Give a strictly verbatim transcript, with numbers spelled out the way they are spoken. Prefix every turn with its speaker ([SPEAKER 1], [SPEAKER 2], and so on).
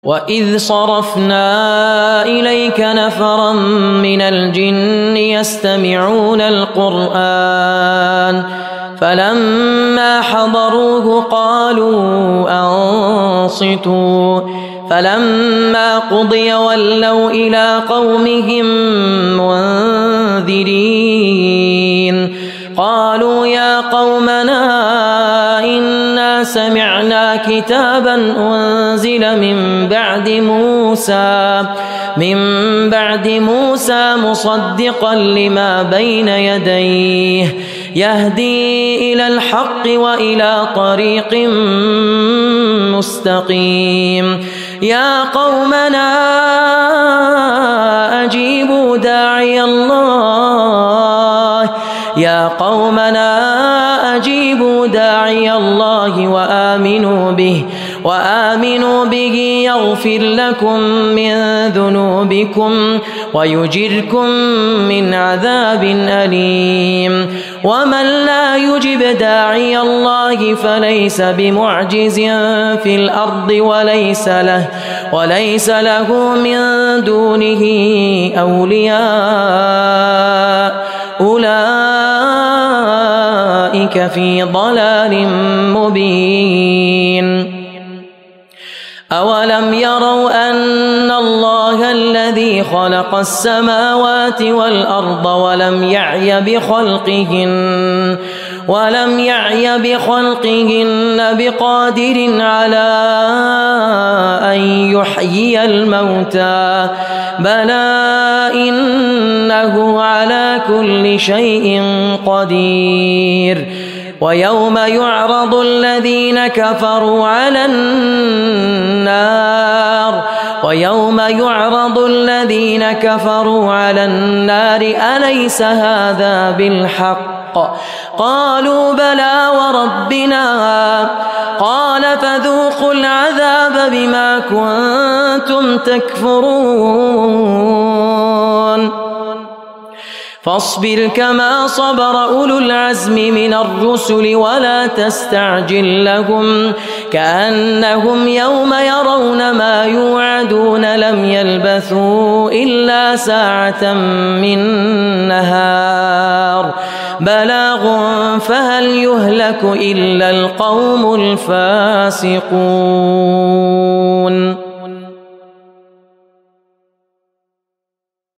[SPEAKER 1] وإذ صرفنا إليك نفرا من الجن يستمعون القرآن فلما حضروه قالوا أنصتوا فلما قضي ولوا إلى قومهم منذرين قالوا يا قومنا إنا سمعنا كتابا أنزل من بعد موسى من بعد موسى مصدقا لما بين يديه يهدي إلى الحق وإلى طريق مستقيم يا قومنا أجيبوا داعي الله يا قومنا أجيبوا داعي الله وآمنوا به وآمنوا به يغفر لكم من ذنوبكم ويجركم من عذاب أليم ومن لا يجب داعي الله فليس بمعجز في الأرض وليس له وليس له من دونه أولياء أولئك في ضلال مبين أولم يروا أن الله الذي خلق السماوات والأرض ولم يعي بخلقهن ولم يعي بخلقهن بقادر على أن يحيي الموتى بلى إنه على كل شيء قدير ويوم يعرض الذين كفروا على النار ويوم يعرض الذين كفروا على النار أليس هذا بالحق قالوا بلى وربنا قال فذوقوا العذاب بما كنتم تكفرون فاصبر كما صبر أولو العزم من الرسل ولا تستعجل لهم كأنهم يوم يرون ما يوعدون لم يلبثوا إلا ساعة من نهار بلاغ فهل يهلك إلا القوم الفاسقون.